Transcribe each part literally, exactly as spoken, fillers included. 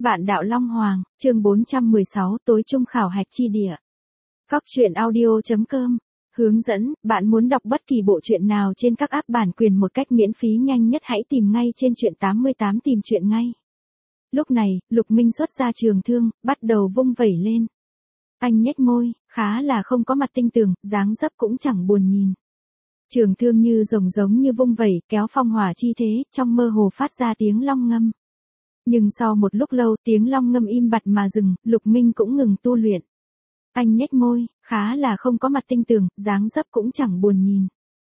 Vạn đạo Long Hoàng, chương bốn trăm mười sáu, tối trung khảo hạch chi địa. Cóc truyện audio chấm com. Hướng dẫn, bạn muốn đọc bất kỳ bộ truyện nào trên các app bản quyền một cách miễn phí nhanh nhất hãy tìm ngay trên truyện tám mươi tám tìm truyện ngay. Lúc này, Lục Minh xuất ra trường thương, bắt đầu vung vẩy lên. Anh nhếch môi, khá là không có mặt tinh tường, dáng dấp cũng chẳng buồn nhìn. Trường thương như rồng giống như vung vẩy, kéo phong hỏa chi thế, trong mơ hồ phát ra tiếng long ngâm. Nhưng sau một lúc lâu tiếng long ngâm im bặt mà dừng, Lục Minh cũng ngừng tu luyện. Anh nhếch môi, khá là không có mặt tinh tường, dáng dấp cũng chẳng buồn nhìn.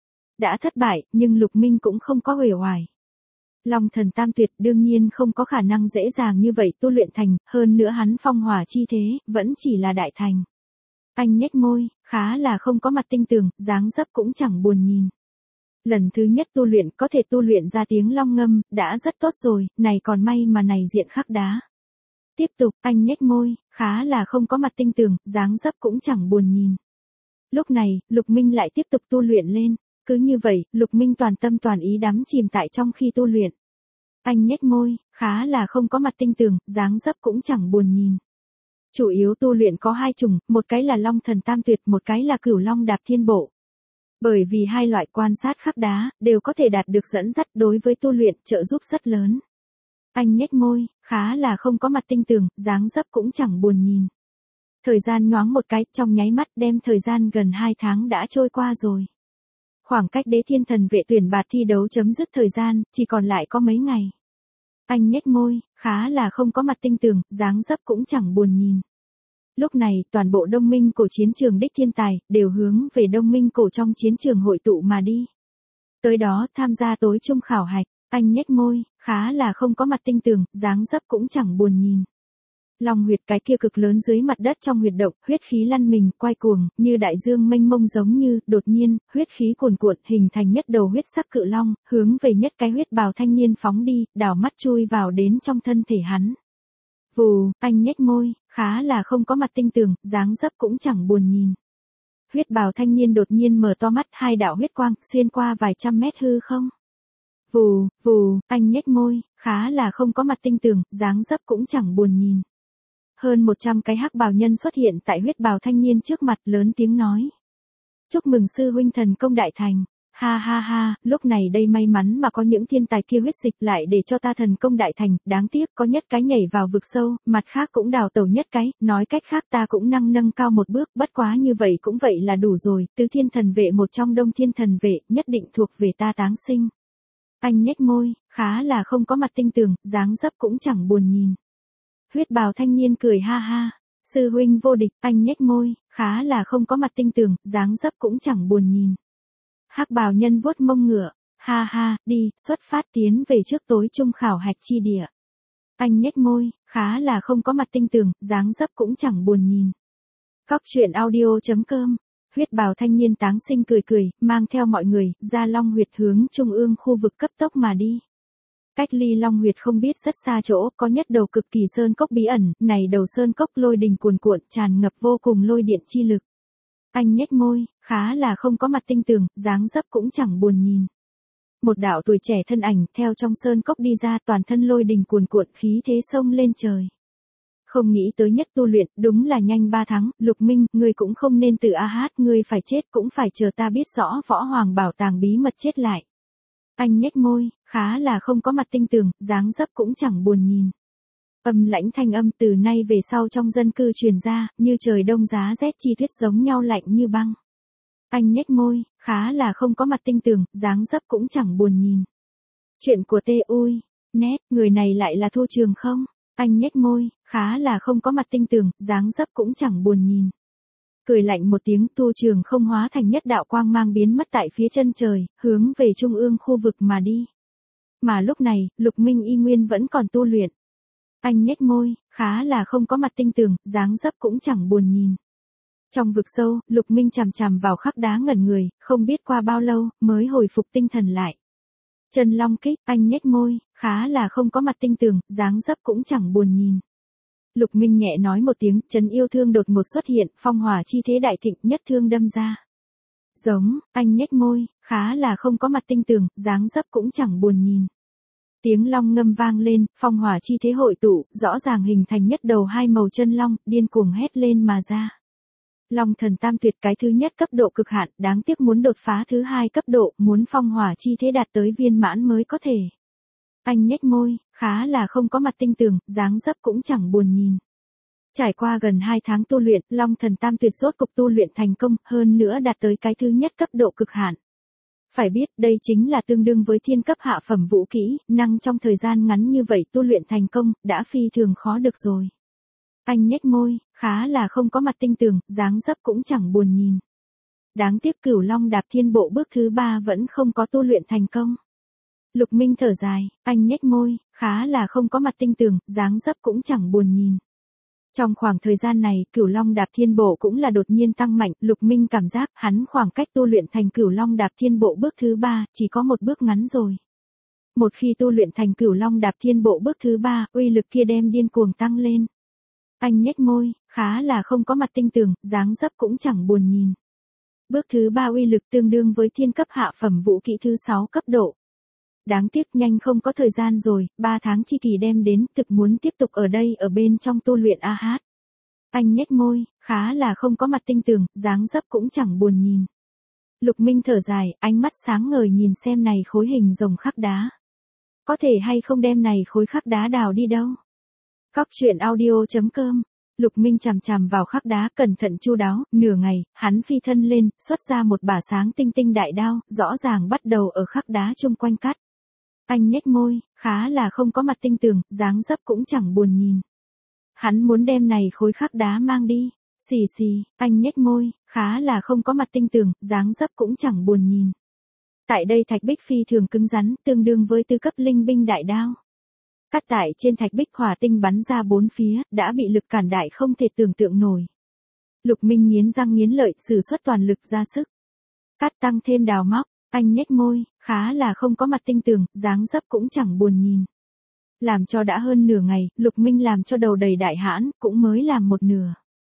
Đã thất bại, nhưng Lục Minh cũng không có uể oải. Long thần tam tuyệt đương nhiên không có khả năng dễ dàng như vậy tu luyện thành, hơn nữa hắn phong hỏa chi thế, vẫn chỉ là đại thành. Anh nhếch môi, khá là không có mặt tinh tường, dáng dấp cũng chẳng buồn nhìn. Lần thứ nhất tu luyện có thể tu luyện ra tiếng long ngâm, đã rất tốt rồi, này còn may mà này diện khắc đá. Tiếp tục, anh nhếch môi, khá là không có mặt tinh tường, dáng dấp cũng chẳng buồn nhìn. Lúc này, Lục Minh lại tiếp tục tu luyện lên, cứ như vậy, Lục Minh toàn tâm toàn ý đắm chìm tại trong khi tu luyện. Anh nhếch môi, khá là không có mặt tinh tường, dáng dấp cũng chẳng buồn nhìn. Chủ yếu tu luyện có hai chủng, một cái là Long thần tam tuyệt, một cái là Cửu Long đạp thiên bộ. Bởi vì hai loại quan sát khắc đá, đều có thể đạt được dẫn dắt đối với tu luyện, trợ giúp rất lớn. Anh nhếch môi, khá là không có mặt tinh tường, dáng dấp cũng chẳng buồn nhìn. Thời gian nhoáng một cái, trong nháy mắt đem thời gian gần hai tháng đã trôi qua rồi. Khoảng cách đế thiên thần vệ tuyển bạt thi đấu chấm dứt thời gian, chỉ còn lại có mấy ngày. Anh nhếch môi, khá là không có mặt tinh tường, dáng dấp cũng chẳng buồn nhìn. Lúc này, toàn bộ Đông Minh cổ chiến trường đích thiên tài, đều hướng về Đông Minh cổ trong chiến trường hội tụ mà đi. Tới đó, tham gia tối trung khảo hạch, anh nhếch môi, khá là không có mặt tinh tường, dáng dấp cũng chẳng buồn nhìn. Long huyệt cái kia cực lớn dưới mặt đất trong huyệt động, huyết khí lăn mình, quay cuồng, như đại dương mênh mông giống như, đột nhiên, huyết khí cuồn cuộn, hình thành nhất đầu huyết sắc cự long, hướng về nhất cái huyết bào thanh niên phóng đi, đảo mắt chui vào đến trong thân thể hắn. Vù, anh nhếch môi, khá là không có mặt tinh tường, dáng dấp cũng chẳng buồn nhìn. Huyết bào thanh niên đột nhiên mở to mắt, hai đạo huyết quang, xuyên qua vài trăm mét hư không. Vù, vù, anh nhếch môi, khá là không có mặt tinh tường, dáng dấp cũng chẳng buồn nhìn. Hơn một trăm cái hắc bào nhân xuất hiện tại huyết bào thanh niên trước mặt, lớn tiếng nói. Chúc mừng sư huynh thần công đại thành. Ha ha ha, lúc này đây may mắn mà có những thiên tài kia huyết dịch lại để cho ta thần công đại thành, đáng tiếc có nhất cái nhảy vào vực sâu, mặt khác cũng đào tẩu nhất cái, nói cách khác ta cũng năng nâng cao một bước, bất quá như vậy cũng vậy là đủ rồi, tứ thiên thần vệ một trong đông thiên thần vệ, nhất định thuộc về ta táng sinh. Anh nhếch môi, khá là không có mặt tinh tường, dáng dấp cũng chẳng buồn nhìn. Huyết bào thanh niên cười ha ha, sư huynh vô địch, anh nhếch môi, khá là không có mặt tinh tường, dáng dấp cũng chẳng buồn nhìn. Hắc bào nhân vuốt mông ngựa, ha ha, đi, xuất phát tiến về trước tối trung khảo hạch chi địa. Anh nhếch môi, khá là không có mặt tinh tường, dáng dấp cũng chẳng buồn nhìn. Cóc truyện audio chấm com. Huyết bào thanh niên táng sinh cười cười, mang theo mọi người, ra Long huyệt hướng trung ương khu vực cấp tốc mà đi. Cách ly Long huyệt không biết rất xa chỗ, có nhất đầu cực kỳ sơn cốc bí ẩn, này đầu sơn cốc lôi đình cuồn cuộn, tràn ngập vô cùng lôi điện chi lực. Anh nhếch môi, khá là không có mặt tinh tường, dáng dấp cũng chẳng buồn nhìn. Một đạo tuổi trẻ thân ảnh theo trong sơn cốc đi ra, toàn thân lôi đình cuồn cuộn, khí thế sông lên trời. Không nghĩ tới nhất tu luyện, đúng là nhanh ba tháng, Lục Minh, ngươi cũng không nên tự a hát, ngươi phải chết cũng phải chờ ta biết rõ võ hoàng bảo tàng bí mật chết lại. Anh nhếch môi, khá là không có mặt tinh tường, dáng dấp cũng chẳng buồn nhìn. Âm lãnh thanh âm từ nay về sau trong dân cư truyền ra, như trời đông giá rét chi tuyết giống nhau lạnh như băng. Anh nhếch môi, khá là không có mặt tinh tường, dáng dấp cũng chẳng buồn nhìn. Chuyện của tê ui, nét, người này lại là Thu Trường không? Anh nhếch môi, khá là không có mặt tinh tường, dáng dấp cũng chẳng buồn nhìn. Cười lạnh một tiếng, Thu Trường không hóa thành nhất đạo quang mang biến mất tại phía chân trời, hướng về trung ương khu vực mà đi. Mà lúc này, Lục Minh y nguyên vẫn còn tu luyện. Anh nhếch môi, khá là không có mặt tinh tường, dáng dấp cũng chẳng buồn nhìn. Trong vực sâu, Lục Minh chằm chằm vào khắc đá ngẩn người, không biết qua bao lâu, mới hồi phục tinh thần lại. Chân long kích, anh nhếch môi, khá là không có mặt tinh tường, dáng dấp cũng chẳng buồn nhìn. Lục Minh nhẹ nói một tiếng, trấn yêu thương đột ngột xuất hiện, phong hỏa chi thế đại thịnh, nhất thương đâm ra. Giống, anh nhếch môi, khá là không có mặt tinh tường, dáng dấp cũng chẳng buồn nhìn. Tiếng long ngâm vang lên, phong hỏa chi thế hội tụ, rõ ràng hình thành nhất đầu hai màu chân long, điên cuồng hét lên mà ra. Long thần tam tuyệt cái thứ nhất cấp độ cực hạn, đáng tiếc muốn đột phá thứ hai cấp độ, muốn phong hỏa chi thế đạt tới viên mãn mới có thể. Anh nhếch môi, khá là không có mặt tinh tường, dáng dấp cũng chẳng buồn nhìn. Trải qua gần hai tháng tu luyện, Long thần tam tuyệt rốt cục tu luyện thành công, hơn nữa đạt tới cái thứ nhất cấp độ cực hạn. Phải biết, đây chính là tương đương với thiên cấp hạ phẩm vũ kỹ, năng trong thời gian ngắn như vậy tu luyện thành công, đã phi thường khó được rồi. Anh nhếch môi, khá là không có mặt tinh tường, dáng dấp cũng chẳng buồn nhìn. Đáng tiếc Cửu Long đạp thiên bộ bước thứ ba vẫn không có tu luyện thành công. Lục Minh thở dài, anh nhếch môi, khá là không có mặt tinh tường, dáng dấp cũng chẳng buồn nhìn. Trong khoảng thời gian này, Cửu Long đạp thiên bộ cũng là đột nhiên tăng mạnh, Lục Minh cảm giác hắn khoảng cách tu luyện thành Cửu Long đạp thiên bộ bước thứ ba, chỉ có một bước ngắn rồi. Một khi tu luyện thành Cửu Long đạp thiên bộ bước thứ ba, uy lực kia đem điên cuồng tăng lên. Anh nhếch môi, khá là không có mặt tinh tường, dáng dấp cũng chẳng buồn nhìn. Bước thứ ba uy lực tương đương với thiên cấp hạ phẩm vũ kỹ thứ sáu cấp độ. Đáng tiếc nhanh không có thời gian rồi, ba tháng chi kỳ đem đến, thực muốn tiếp tục ở đây ở bên trong tu luyện a hát. Anh nhếch môi, khá là không có mặt tinh tường, dáng dấp cũng chẳng buồn nhìn. Lục Minh thở dài, ánh mắt sáng ngời nhìn xem này khối hình rồng khắc đá. Có thể hay không đem này khối khắc đá đào đi đâu? Cóc truyện audio chấm com. Lục Minh chằm chằm vào khắc đá cẩn thận chu đáo, nửa ngày, hắn phi thân lên, xuất ra một bả sáng tinh tinh đại đao, rõ ràng bắt đầu ở khắc đá chung quanh cắt. Anh nhếch môi, khá là không có mặt tinh tường, dáng dấp cũng chẳng buồn nhìn. Hắn muốn đem này khối khắc đá mang đi. Xì xì, anh nhếch môi, khá là không có mặt tinh tường, dáng dấp cũng chẳng buồn nhìn. Tại đây thạch bích phi thường cứng rắn, tương đương với tư cấp linh binh đại đao. Cắt tại trên thạch bích hỏa tinh bắn ra bốn phía, đã bị lực cản đại không thể tưởng tượng nổi. Lục Minh nghiến răng nghiến lợi, sử xuất toàn lực ra sức. Cắt tăng thêm đào móc, anh nhếch môi, khá là không có mặt tinh tường, dáng dấp cũng chẳng buồn nhìn. Làm cho đã hơn nửa ngày, Lục Minh làm cho đầu đầy đại hãn, cũng mới làm một nửa.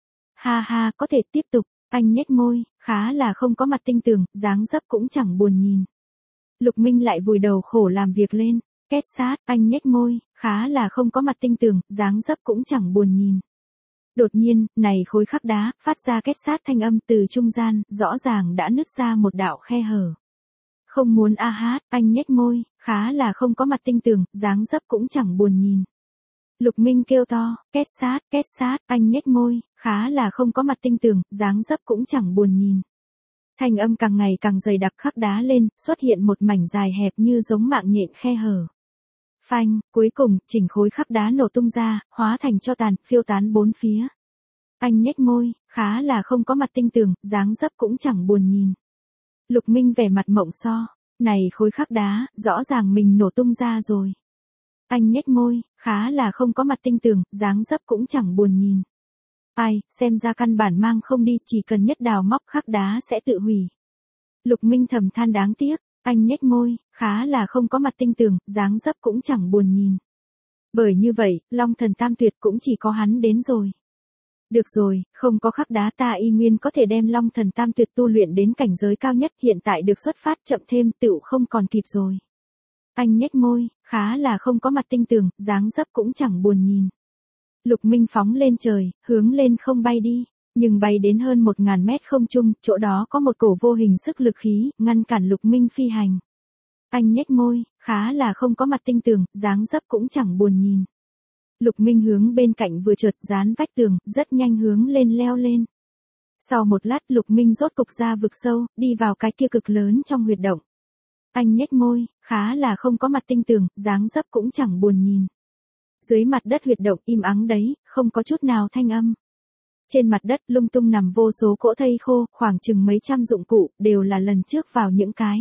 Ha ha, có thể tiếp tục, anh nhếch môi, khá là không có mặt tinh tường, dáng dấp cũng chẳng buồn nhìn. Lục Minh lại vùi đầu khổ làm việc lên. Két sát, anh nhếch môi, khá là không có mặt tinh tường, dáng dấp cũng chẳng buồn nhìn. Đột nhiên, này khối khắc đá, phát ra két sát thanh âm từ trung gian, rõ ràng đã nứt ra một đạo khe hở. Không muốn a hát, anh nhếch môi, khá là không có mặt tinh tường, dáng dấp cũng chẳng buồn nhìn. Lục Minh kêu to, két sát, két sát, anh nhếch môi, khá là không có mặt tinh tường, dáng dấp cũng chẳng buồn nhìn. Thanh âm càng ngày càng dày đặc khắc đá lên, xuất hiện một mảnh dài hẹp như giống mạng nhện khe hở. Phanh, cuối cùng, chỉnh khối khắc đá nổ tung ra, hóa thành tro tàn, phiêu tán bốn phía. Anh nhếch môi, khá là không có mặt tinh tường, dáng dấp cũng chẳng buồn nhìn. Lục Minh vẻ mặt mộng so, này khối khắc đá, rõ ràng mình nổ tung ra rồi. Anh nhếch môi, khá là không có mặt tinh tường, dáng dấp cũng chẳng buồn nhìn. Ai, xem ra căn bản mang không đi, chỉ cần nhất đào móc khắc đá sẽ tự hủy. Lục Minh thầm than đáng tiếc. Anh nhếch môi, khá là không có mặt tinh tường, dáng dấp cũng chẳng buồn nhìn. Bởi như vậy, Long thần tam tuyệt cũng chỉ có hắn đến rồi. Được rồi, không có khắc đá ta y nguyên có thể đem Long thần tam tuyệt tu luyện đến cảnh giới cao nhất, hiện tại được xuất phát chậm thêm tựu không còn kịp rồi. Anh nhếch môi, khá là không có mặt tinh tường, dáng dấp cũng chẳng buồn nhìn. Lục Minh phóng lên trời, hướng lên không bay đi. Nhưng bay đến hơn một ngàn mét không trung, chỗ đó có một cổ vô hình sức lực khí, ngăn cản Lục Minh phi hành. Anh nhếch môi, khá là không có mặt tinh tường, dáng dấp cũng chẳng buồn nhìn. Lục Minh hướng bên cạnh vừa trượt dán vách tường, rất nhanh hướng lên leo lên. Sau một lát Lục Minh rốt cục ra vực sâu, đi vào cái kia cực lớn trong huyệt động. Anh nhếch môi, khá là không có mặt tinh tường, dáng dấp cũng chẳng buồn nhìn. Dưới mặt đất huyệt động im ắng đấy, không có chút nào thanh âm. Trên mặt đất lung tung nằm vô số cỗ thây khô, khoảng chừng mấy trăm dụng cụ, đều là lần trước vào những cái.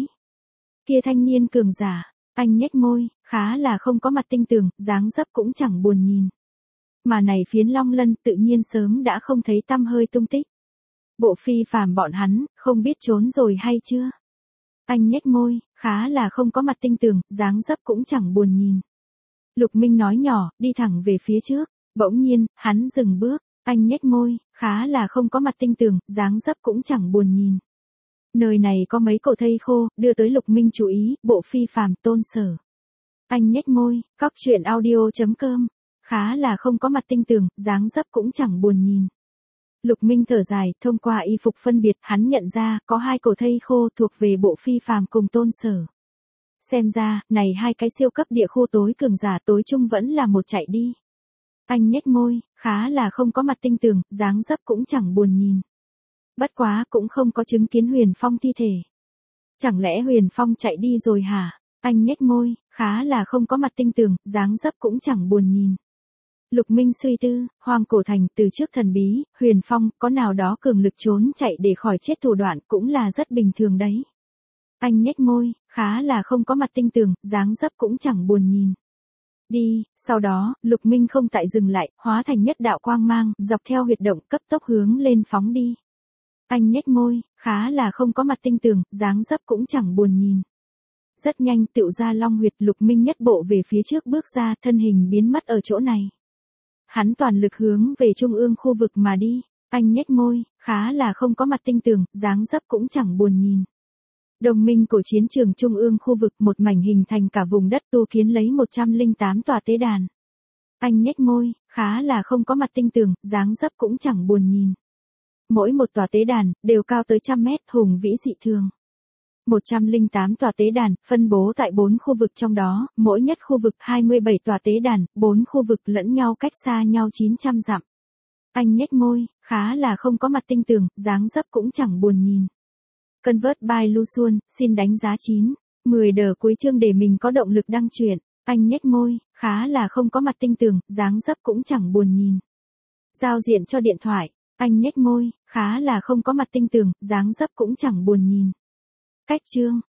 Kia thanh niên cường giả, anh nhếch môi, khá là không có mặt tinh tường, dáng dấp cũng chẳng buồn nhìn. Mà này phiến Long Lân tự nhiên sớm đã không thấy tăm hơi tung tích. Bộ phi phàm bọn hắn, không biết trốn rồi hay chưa? Anh nhếch môi, khá là không có mặt tinh tường, dáng dấp cũng chẳng buồn nhìn. Lục Minh nói nhỏ, đi thẳng về phía trước, bỗng nhiên, hắn dừng bước. Anh nhếch môi, khá là không có mặt tinh tường, dáng dấp cũng chẳng buồn nhìn. Nơi này có mấy cỗ thây khô, đưa tới Lục Minh chú ý, bộ phi phàm Tôn Sở. Anh nhếch môi, cóc truyện audio.com. Khá là không có mặt tinh tường, dáng dấp cũng chẳng buồn nhìn. Lục Minh thở dài, thông qua y phục phân biệt, hắn nhận ra, có hai cổ thây khô thuộc về bộ phi phàm cùng Tôn Sở. Xem ra, này hai cái siêu cấp địa khô tối cường giả tối trung vẫn là một chạy đi. Anh nhếch môi, khá là không có mặt tinh tường, dáng dấp cũng chẳng buồn nhìn. Bất quá cũng không có chứng kiến Huyền Phong thi thể. Chẳng lẽ Huyền Phong chạy đi rồi hả? Anh nhếch môi, khá là không có mặt tinh tường, dáng dấp cũng chẳng buồn nhìn. Lục Minh suy tư, Hoang Cổ Thành từ trước thần bí, Huyền Phong có nào đó cường lực trốn chạy để khỏi chết thủ đoạn cũng là rất bình thường đấy. Anh nhếch môi, khá là không có mặt tinh tường, dáng dấp cũng chẳng buồn nhìn. Đi, sau đó, Lục Minh không tại dừng lại, hóa thành nhất đạo quang mang, dọc theo huyệt động cấp tốc hướng lên phóng đi. Anh nhếch môi, khá là không có mặt tinh tường, dáng dấp cũng chẳng buồn nhìn. Rất nhanh tựu ra long huyệt, Lục Minh nhất bộ về phía trước bước ra, thân hình biến mất ở chỗ này. Hắn toàn lực hướng về trung ương khu vực mà đi. Anh nhếch môi, khá là không có mặt tinh tường, dáng dấp cũng chẳng buồn nhìn. Đồng minh của chiến trường trung ương khu vực, một mảnh hình thành cả vùng đất tu kiến lấy một trăm lẻ tám tòa tế đàn. Anh nhếch môi, khá là không có mặt tinh tường, dáng dấp cũng chẳng buồn nhìn. Mỗi một tòa tế đàn, đều cao tới trăm mét, hùng vĩ dị thường. một trăm lẻ tám tòa tế đàn, phân bố tại bốn khu vực trong đó, mỗi nhất khu vực hai mươi bảy tòa tế đàn, bốn khu vực lẫn nhau cách xa nhau chín trăm dặm. Anh nhếch môi, khá là không có mặt tinh tường, dáng dấp cũng chẳng buồn nhìn. Convert by Luxuan, xin đánh giá chín, mười đờ cuối chương để mình có động lực đăng truyện. Anh nhếch môi, khá là không có mặt tinh tường, dáng dấp cũng chẳng buồn nhìn. Giao diện cho điện thoại. Anh nhếch môi, khá là không có mặt tinh tường, dáng dấp cũng chẳng buồn nhìn. Cách chương.